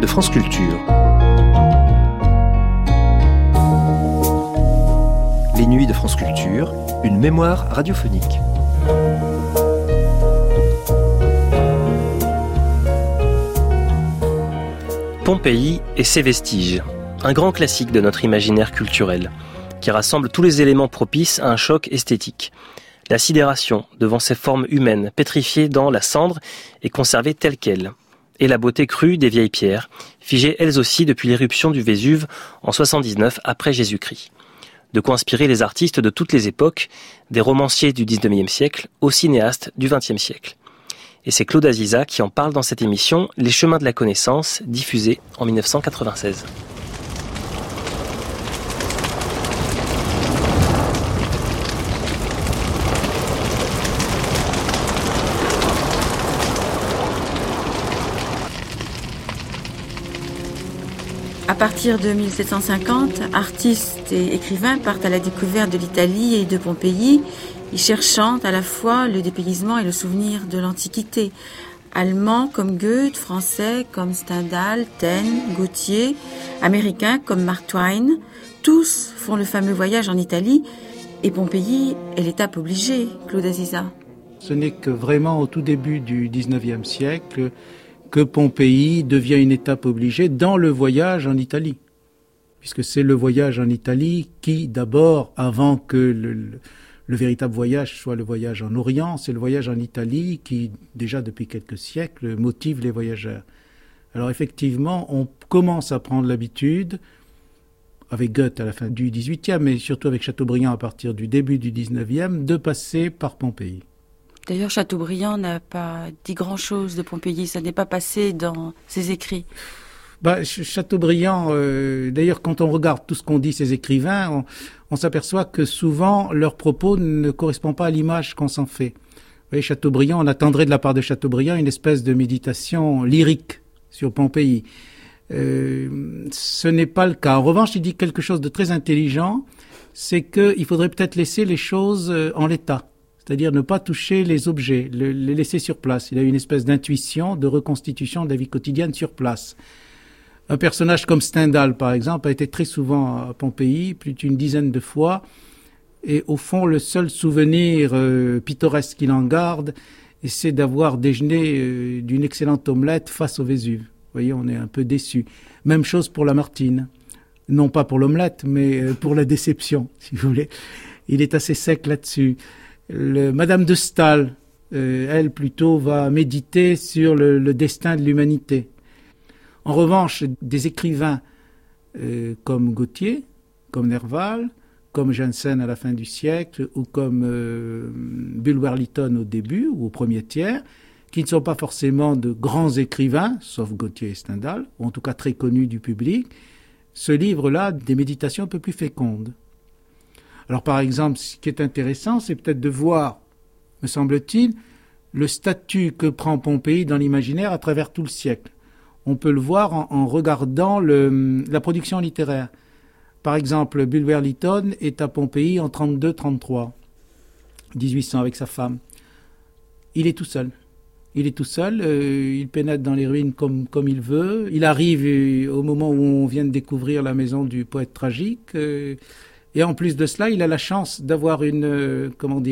de France Culture. Les nuits de France Culture, une mémoire radiophonique. Pompéi et ses vestiges, un grand classique de notre imaginaire culturel, qui rassemble tous les éléments propices à un choc esthétique. La sidération devant ces formes humaines pétrifiées dans la cendre et conservées telles quelles, et la beauté crue des vieilles pierres, figées elles aussi depuis l'éruption du Vésuve en 79 après Jésus-Christ. De quoi inspirer les artistes de toutes les époques, des romanciers du 19e siècle aux cinéastes du 20e siècle. Et c'est Claude Aziza qui en parle dans cette émission Les chemins de la connaissance, diffusée en 1996. À partir de 1750, artistes et écrivains partent à la découverte de l'Italie et de Pompéi, y cherchant à la fois le dépaysement et le souvenir de l'Antiquité. Allemands comme Goethe, français comme Stendhal, Taine, Gautier, américains comme Mark Twain, tous font le fameux voyage en Italie et Pompéi est l'étape obligée, Claude Aziza. Ce n'est que vraiment au tout début du 19e siècle que Pompéi devient une étape obligée dans le voyage en Italie. Puisque c'est le voyage en Italie qui, d'abord, avant que le véritable voyage soit le voyage en Orient, c'est le voyage en Italie qui, déjà depuis quelques siècles, motive les voyageurs. Alors effectivement, on commence à prendre l'habitude, avec Goethe à la fin du XVIIIe, mais surtout avec Chateaubriand à partir du début du XIXe, de passer par Pompéi. D'ailleurs, Chateaubriand n'a pas dit grand-chose de Pompéi, ça n'est pas passé dans ses écrits. Chateaubriand, d'ailleurs, quand on regarde tout ce qu'ont dit ces écrivains, on s'aperçoit que souvent, leurs propos ne correspondent pas à l'image qu'on s'en fait. Vous voyez, Chateaubriand, on attendrait de la part de Chateaubriand une espèce de méditation lyrique sur Pompéi. Ce n'est pas le cas. En revanche, il dit quelque chose de très intelligent, c'est qu'il faudrait peut-être laisser les choses en l'état. C'est-à-dire ne pas toucher les objets, les laisser sur place. Il a une espèce d'intuition, de reconstitution de la vie quotidienne sur place. Un personnage comme Stendhal, par exemple, a été très souvent à Pompéi, plus d'une dizaine de fois, et au fond, le seul souvenir pittoresque qu'il en garde, c'est d'avoir déjeuné d'une excellente omelette face au Vésuve. Vous voyez, on est un peu déçu. Même chose pour Lamartine. Non pas pour l'omelette, mais pour la déception, si vous voulez. Il est assez sec là-dessus. Madame de Staël, elle plutôt va méditer sur le destin de l'humanité. En revanche, des écrivains comme Gautier, comme Nerval, comme Jensen à la fin du siècle, ou comme Bulwer-Lytton au début ou au premier tiers, qui ne sont pas forcément de grands écrivains, sauf Gautier et Stendhal, ou en tout cas très connus du public, ce livre-là, des méditations un peu plus fécondes. Alors par exemple, ce qui est intéressant, c'est peut-être de voir, me semble-t-il, le statut que prend Pompéi dans l'imaginaire à travers tout le siècle. On peut le voir en regardant la production littéraire. Par exemple, Bulwer-Lytton est à Pompéi en 32-33, 1800 avec sa femme. Il est tout seul. Il pénètre dans les ruines comme il veut. Il arrive au moment où on vient de découvrir la maison du poète tragique. Et en plus de cela, il a la chance d'avoir une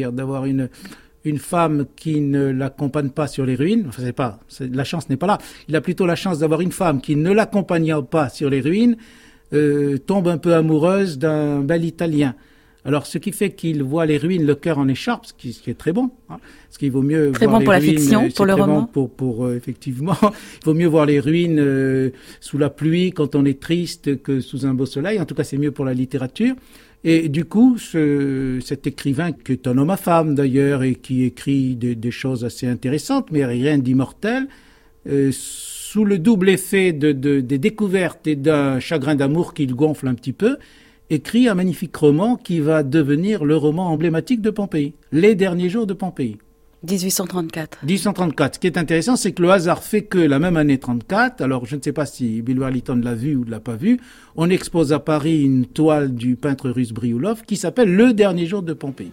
femme qui ne l'accompagne pas sur les ruines. Enfin, la chance n'est pas là. Il a plutôt la chance d'avoir une femme qui, ne l'accompagnant pas sur les ruines, tombe un peu amoureuse d'un bel Italien. Alors, ce qui fait qu'il voit les ruines, le cœur en écharpe, ce qui est très bon. Hein, parce qu'il vaut mieux très voir bon pour les la ruines, fiction, pour le roman. Pour effectivement, il vaut mieux voir les ruines sous la pluie quand on est triste que sous un beau soleil. En tout cas, c'est mieux pour la littérature. Et du coup, cet écrivain, qui est un homme à femme d'ailleurs, et qui écrit des choses assez intéressantes, mais rien d'immortel, sous le double effet des découvertes et d'un chagrin d'amour qui le gonfle un petit peu, écrit un magnifique roman qui va devenir le roman emblématique de Pompéi, Les derniers jours de Pompéi. 1834. 1834. Ce qui est intéressant, c'est que le hasard fait que la même année 34, alors je ne sais pas si Bulwer-Lytton l'a vu ou ne l'a pas vu, on expose à Paris une toile du peintre russe Brioulov qui s'appelle Le dernier jour de Pompéi.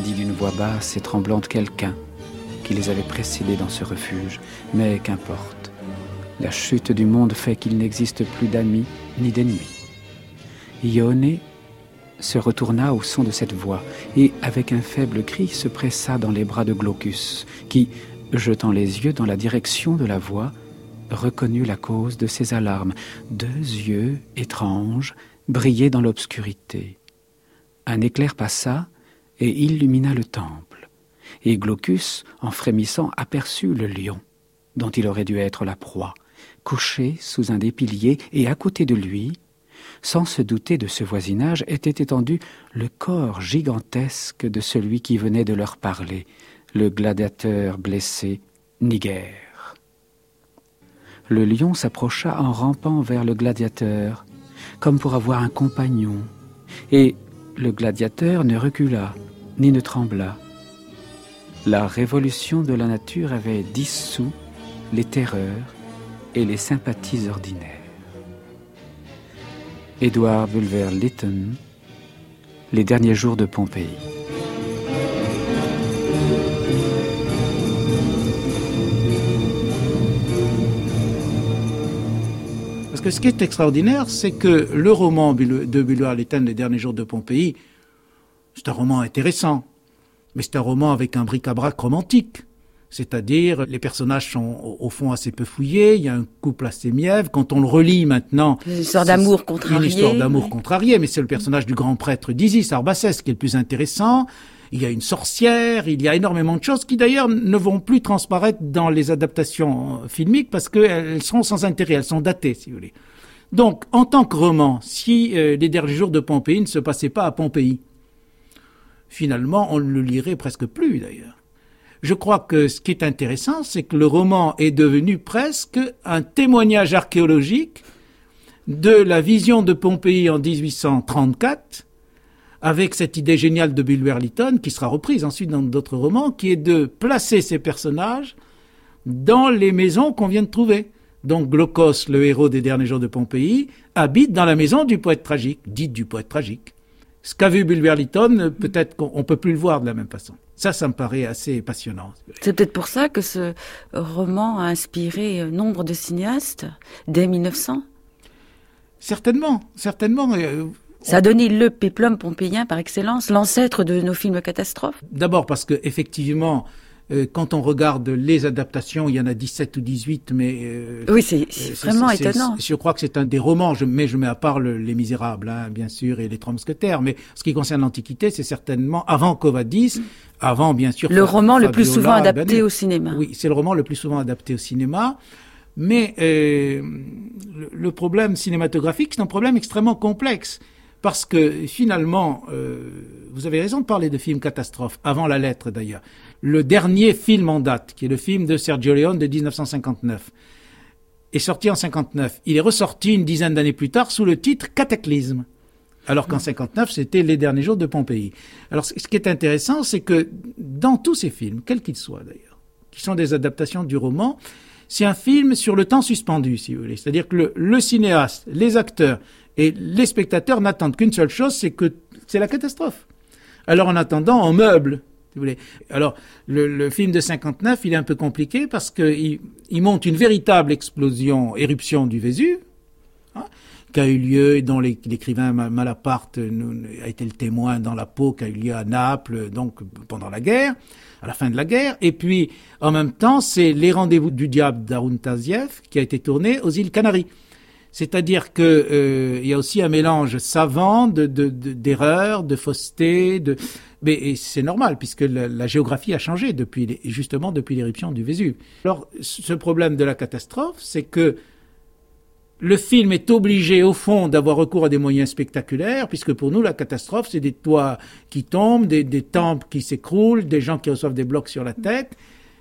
dit d'une voix basse et tremblante quelqu'un qui les avait précédés dans ce refuge. Mais qu'importe, la chute du monde fait qu'il n'existe plus d'amis ni d'ennemis. Ione se retourna au son de cette voix et, avec un faible cri, se pressa dans les bras de Glaucus, qui, jetant les yeux dans la direction de la voix, reconnut la cause de ses alarmes. 2 yeux étranges brillaient dans l'obscurité. Un éclair passa et illumina le temple. Et Glaucus, en frémissant, aperçut le lion, dont il aurait dû être la proie, couché sous un des piliers, et à côté de lui, sans se douter de ce voisinage, était étendu le corps gigantesque de celui qui venait de leur parler, le gladiateur blessé Niger. Le lion s'approcha en rampant vers le gladiateur, comme pour avoir un compagnon, et le gladiateur ne recula, ni ne trembla. La révolution de la nature avait dissous les terreurs et les sympathies ordinaires. Edward Bulwer-Lytton, Les derniers jours de Pompéi. Parce que ce qui est extraordinaire, c'est que le roman de Bulwer-Lytton, Les derniers jours de Pompéi, c'est un roman intéressant, mais c'est un roman avec un bric-à-brac romantique. C'est-à-dire, les personnages sont au fond assez peu fouillés, il y a un couple assez mièvre. Quand on le relit maintenant... Une histoire d'amour contrarié. Une histoire d'amour contrarié, mais c'est le personnage du grand prêtre d'Isis, Arbaces, qui est le plus intéressant. Il y a une sorcière, il y a énormément de choses qui d'ailleurs ne vont plus transparaître dans les adaptations filmiques parce qu'elles sont sans intérêt, elles sont datées, si vous voulez. Donc, en tant que roman, si Les derniers jours de Pompéi ne se passaient pas à Pompéi, finalement, on ne le lirait presque plus d'ailleurs. Je crois que ce qui est intéressant, c'est que le roman est devenu presque un témoignage archéologique de la vision de Pompéi en 1834, avec cette idée géniale de Bulwer-Lytton, qui sera reprise ensuite dans d'autres romans, qui est de placer ces personnages dans les maisons qu'on vient de trouver. Donc Glaucos, le héros des derniers jours de Pompéi, habite dans la maison du poète tragique, dite du poète tragique. Ce qu'a vu Bulwer-Lytton, peut-être qu'on peut plus le voir de la même façon. Ça me paraît assez passionnant. C'est peut-être pour ça que ce roman a inspiré nombre de cinéastes dès 1900. Certainement. Ça a donné le péplum pompéien par excellence, l'ancêtre de nos films catastrophes. D'abord parce que effectivement, quand on regarde les adaptations, il y en a 17 ou 18, mais... oui, c'est vraiment étonnant. Je crois que c'est un des romans, je mets à part Les Misérables, bien sûr, et Les Trois Mousquetaires, mais ce qui concerne l'Antiquité, c'est certainement avant Covadis, avant, bien sûr... Le roman Fabiola, le plus souvent adapté au cinéma. Oui, c'est le roman le plus souvent adapté au cinéma, mais le problème cinématographique, c'est un problème extrêmement complexe. Parce que finalement, vous avez raison de parler de films catastrophes, avant La Lettre d'ailleurs. Le dernier film en date, qui est le film de Sergio Leone de 1959, est sorti en 59. Il est ressorti une dizaine d'années plus tard sous le titre Cataclysme. Alors qu'en 59, c'était Les derniers jours de Pompéi. Alors ce qui est intéressant, c'est que dans tous ces films, quels qu'ils soient d'ailleurs, qui sont des adaptations du roman, c'est un film sur le temps suspendu, si vous voulez. C'est-à-dire que le cinéaste, les acteurs et les spectateurs n'attendent qu'une seule chose, c'est la catastrophe. Alors en attendant, on meuble, si vous voulez. Alors le film de 59, il est un peu compliqué parce qu'il montre une véritable éruption du Vésuve, qui a eu lieu et dont l'écrivain Malaparte a été le témoin dans La Peau, qui a eu lieu à Naples, donc pendant la guerre, à la fin de la guerre. Et puis, en même temps, c'est Les Rendez-vous du diable d'Arun Taziev, qui a été tourné aux îles Canaries. C'est-à-dire que il y a aussi un mélange savant d'erreurs, de fausseté, mais c'est normal puisque la géographie a changé depuis l'éruption du Vésuve. Alors, ce problème de la catastrophe, c'est que le film est obligé, au fond, d'avoir recours à des moyens spectaculaires, puisque pour nous, la catastrophe, c'est des toits qui tombent, des temples qui s'écroulent, des gens qui reçoivent des blocs sur la tête,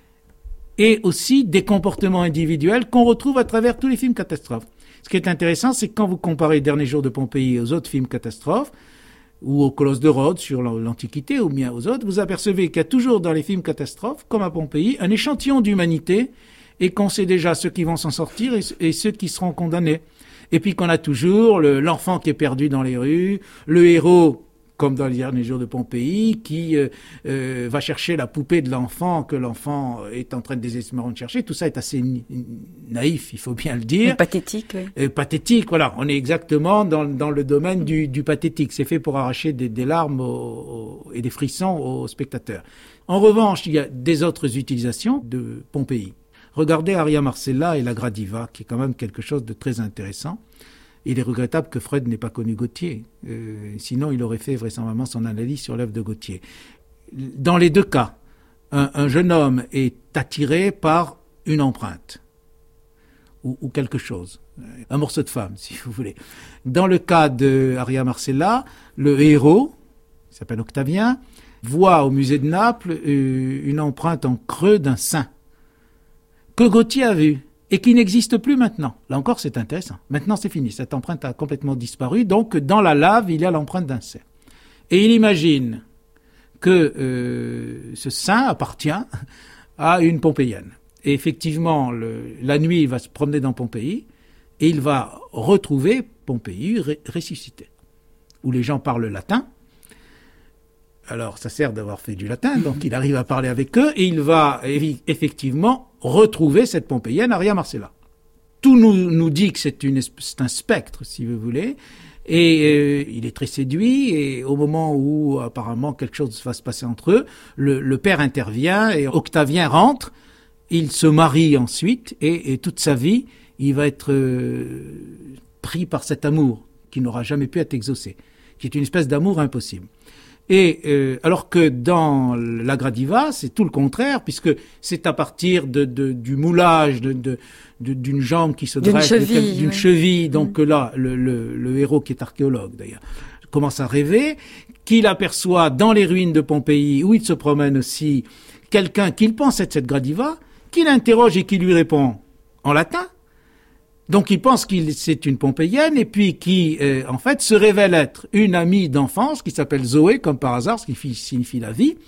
et aussi des comportements individuels qu'on retrouve à travers tous les films catastrophes. Ce qui est intéressant, c'est que quand vous comparez Derniers jours de Pompéi aux autres films catastrophes, ou au Colosse de Rhodes sur l'Antiquité, ou bien aux autres, vous apercevez qu'il y a toujours dans les films catastrophes, comme à Pompéi, un échantillon d'humanité, et qu'on sait déjà ceux qui vont s'en sortir et ceux qui seront condamnés. Et puis qu'on a toujours l'enfant qui est perdu dans les rues, le héros comme dans les derniers jours de Pompéi, qui va chercher la poupée de l'enfant que l'enfant est en train de désespérément de chercher. Tout ça est assez naïf, il faut bien le dire. Pathétique, oui. Pathétique, voilà. On est exactement dans le domaine du pathétique. C'est fait pour arracher des larmes et des frissons aux spectateurs. En revanche, il y a des autres utilisations de Pompéi. Regardez Arria Marcella et la Gradiva, qui est quand même quelque chose de très intéressant. Il est regrettable que Freud n'ait pas connu Gautier. Sinon, il aurait fait vraisemblablement son analyse sur l'œuvre de Gautier. Dans les deux cas, un jeune homme est attiré par une empreinte ou quelque chose, un morceau de femme, si vous voulez. Dans le cas de Arria Marcella, le héros, qui s'appelle Octavien, voit au musée de Naples une empreinte en creux d'un sein que Gautier a vue et qui n'existe plus maintenant. Là encore, c'est intéressant. Maintenant, c'est fini. Cette empreinte a complètement disparu. Donc, dans la lave, il y a l'empreinte d'un sein. Et il imagine que ce sein appartient à une Pompéienne. Et effectivement, la nuit, il va se promener dans Pompéi et il va retrouver Pompéi ressuscité, où les gens parlent latin. Alors, ça sert d'avoir fait du latin, donc il arrive à parler avec eux et il va effectivement retrouver cette Pompéienne, Arria Marcella. Tout nous dit que c'est un spectre, si vous voulez, et il est très séduit, et au moment où apparemment quelque chose va se passer entre eux, le père intervient et Octavien rentre, il se marie ensuite, et toute sa vie, il va être pris par cet amour qui n'aura jamais pu être exaucé, qui est une espèce d'amour impossible. Et alors que dans la Gradiva, c'est tout le contraire, puisque c'est à partir du moulage d'une jambe qui se dresse, d'une cheville. Donc là, le héros qui est archéologue d'ailleurs commence à rêver, qu'il aperçoit dans les ruines de Pompéi, où il se promène aussi, quelqu'un qu'il pense être cette Gradiva, qu'il interroge et qui lui répond en latin. Donc il pense c'est une Pompéienne et puis qui, en fait, se révèle être une amie d'enfance qui s'appelle Zoé, comme par hasard, ce qui signifie la vie.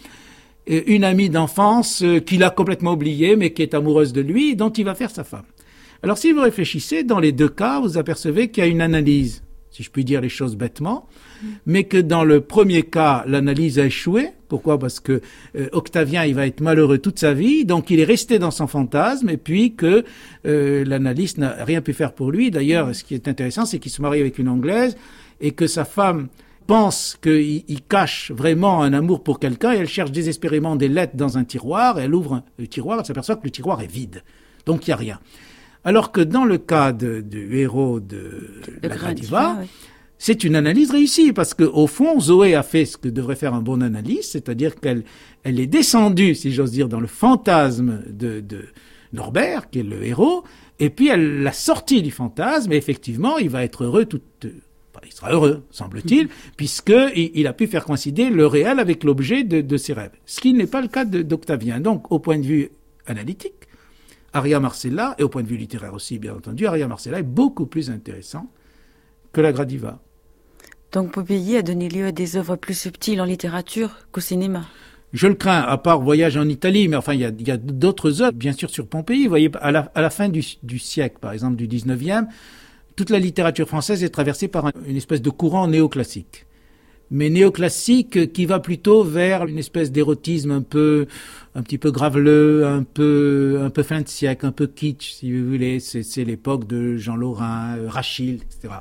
Une amie d'enfance qu'il a complètement oubliée, mais qui est amoureuse de lui, dont il va faire sa femme. Alors si vous réfléchissez, dans les deux cas, vous apercevez qu'il y a une analyse, si je puis dire les choses bêtement, mais que dans le premier cas, l'analyse a échoué. Pourquoi ? Parce que Octavien, il va être malheureux toute sa vie, donc il est resté dans son fantasme, et puis que l'analyste n'a rien pu faire pour lui. D'ailleurs, ce qui est intéressant, c'est qu'il se marie avec une Anglaise, et que sa femme pense qu'il cache vraiment un amour pour quelqu'un, et elle cherche désespérément des lettres dans un tiroir, et elle ouvre le tiroir, elle s'aperçoit que le tiroir est vide. Donc il n'y a rien. Alors que dans le cas du héros de la Gradiva, oui, c'est une analyse réussie, parce que au fond, Zoé a fait ce que devrait faire un bon analyste, c'est-à-dire qu'elle est descendue, si j'ose dire, dans le fantasme de Norbert, qui est le héros, et puis elle l'a sorti du fantasme, et effectivement, il va être heureux il sera heureux, semble-t-il, puisqu'il a pu faire coïncider le réel avec l'objet de ses rêves. Ce qui n'est pas le cas d'Octavien. Donc, au point de vue analytique, Arria Marcella, et au point de vue littéraire aussi, bien entendu, Arria Marcella est beaucoup plus intéressant que la Gradiva. Donc Pompéi a donné lieu à des œuvres plus subtiles en littérature qu'au cinéma. Je le crains, à part Voyage en Italie, mais enfin il y a d'autres œuvres, bien sûr, sur Pompéi. Vous voyez, à la fin du siècle, par exemple du 19e, toute la littérature française est traversée par une espèce de courant néoclassique. Mais néoclassique qui va plutôt vers une espèce d'érotisme un petit peu graveleux, un peu fin de siècle, un peu kitsch, si vous voulez. C'est l'époque de Jean Lorrain, Rachil, etc.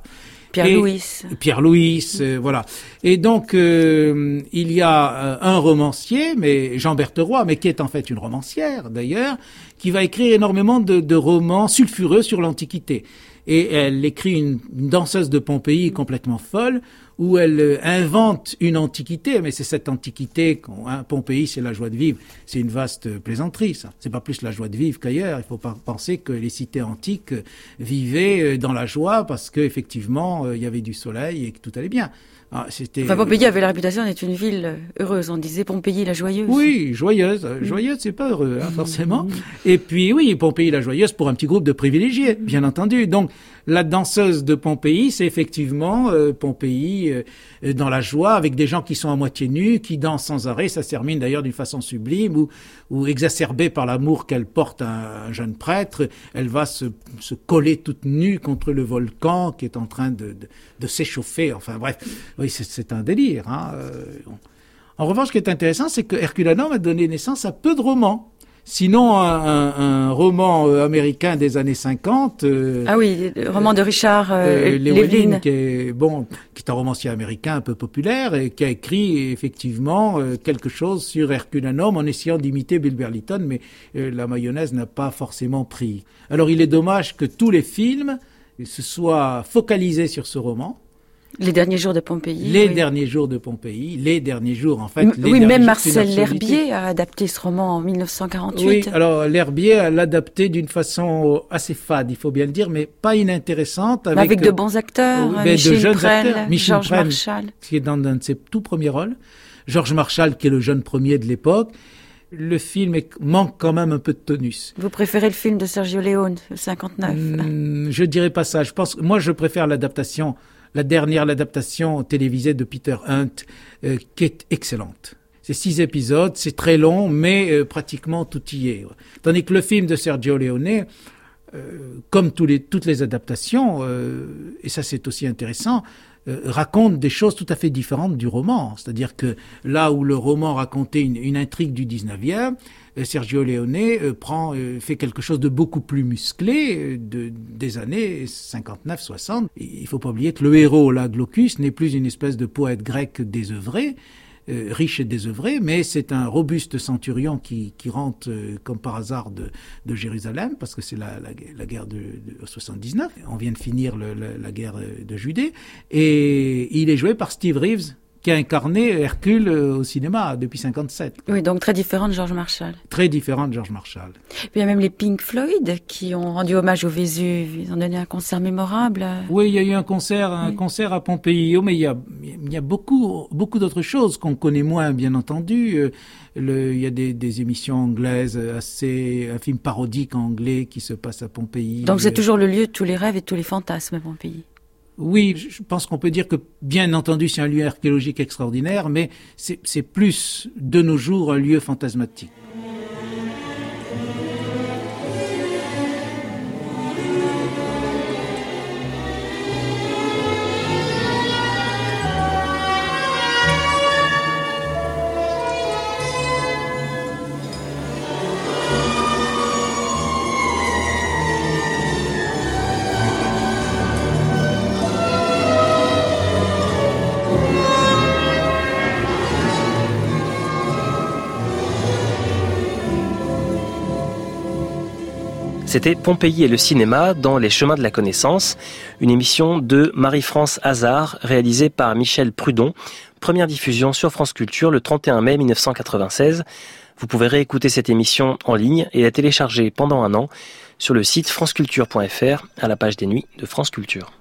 Pierre-Louis, voilà. Et donc, il y a un romancier, mais Jean Bertheroy, mais qui est en fait une romancière d'ailleurs, qui va écrire énormément de romans sulfureux sur l'Antiquité. Et elle écrit une danseuse de Pompéi complètement folle, où elle invente une antiquité, mais c'est cette antiquité, Pompéi, c'est la joie de vivre, c'est une vaste plaisanterie, ça. C'est pas plus la joie de vivre qu'ailleurs. Il faut pas penser que les cités antiques vivaient dans la joie parce qu'effectivement, il y avait du soleil et que tout allait bien. Pompéi avait la réputation d'être une ville heureuse. On disait Pompéi la joyeuse. Oui, joyeuse. Joyeuse, c'est pas heureux, forcément. Et puis, oui, Pompéi la joyeuse pour un petit groupe de privilégiés, bien entendu. Donc, la danseuse de Pompéi, c'est effectivement Pompéi dans la joie, avec des gens qui sont à moitié nus, qui dansent sans arrêt. Ça se termine d'ailleurs d'une façon sublime, où exacerbée par l'amour qu'elle porte à un jeune prêtre, elle va se coller toute nue contre le volcan qui est en train de s'échauffer. Enfin bref, Oui, c'est un délire. Hein. En revanche, ce qui est intéressant, c'est que Herculanum a donné naissance à peu de romans. Sinon, un roman américain des années 50... ah oui, le roman de Richard Levin. Qui est un romancier américain un peu populaire et qui a écrit effectivement quelque chose sur Herculanum en essayant d'imiter Bill Burlington, mais la mayonnaise n'a pas forcément pris. Alors, il est dommage que tous les films se soient focalisés sur ce roman. Les derniers jours de Pompéi. Les derniers jours de Pompéi, les derniers jours, en fait. Oui, même Marcel L'Herbier a adapté ce roman en 1948. Oui, alors L'Herbier l'a adapté d'une façon assez fade, il faut bien le dire, mais pas inintéressante. Avec de bons acteurs, Micheline Prel, Georges Marchal. Qui est dans un de ses tout premiers rôles. Georges Marchal, qui est le jeune premier de l'époque. Le film manque quand même un peu de tonus. Vous préférez le film de Sergio Leone, 59 Je dirais pas ça. Moi, je préfère l'adaptation télévisée de Peter Hunt, qui est excellente. C'est 6 épisodes, c'est très long, mais pratiquement tout y est. Tandis que le film de Sergio Leone, comme toutes les adaptations, et ça c'est aussi intéressant, raconte des choses tout à fait différentes du roman. C'est-à-dire que là où le roman racontait une intrigue du 19e, Sergio Leone fait quelque chose de beaucoup plus musclé des années 59-60. Il faut pas oublier que le héros, là, Glaucus, n'est plus une espèce de poète grec désœuvré, riche et désœuvré, mais c'est un robuste centurion qui rentre comme par hasard de Jérusalem, parce que c'est la guerre de 79. On vient de finir la guerre de Judée, et il est joué par Steve Reeves, qui a incarné Hercule au cinéma depuis 57. Oui, donc très différent de Georges Marchal. Très différent de Georges Marchal. Puis il y a même les Pink Floyd qui ont rendu hommage au Vésuve. Ils ont donné un concert mémorable. Oui, il y a eu un concert à Pompéi. Oh, mais il y a beaucoup d'autres choses qu'on connaît moins, bien entendu. Il y a des émissions anglaises un film parodique anglais qui se passe à Pompéi. Donc c'est toujours le lieu de tous les rêves et de tous les fantasmes, Pompéi. Oui, je pense qu'on peut dire que, bien entendu, c'est un lieu archéologique extraordinaire, mais c'est plus, de nos jours, un lieu fantasmatique. C'était Pompéi et le cinéma dans Les Chemins de la Connaissance, une émission de Marie-France Hazard réalisée par Michel Prudon. Première diffusion sur France Culture le 31 mai 1996. Vous pouvez réécouter cette émission en ligne et la télécharger pendant un an sur le site franceculture.fr à la page des nuits de France Culture.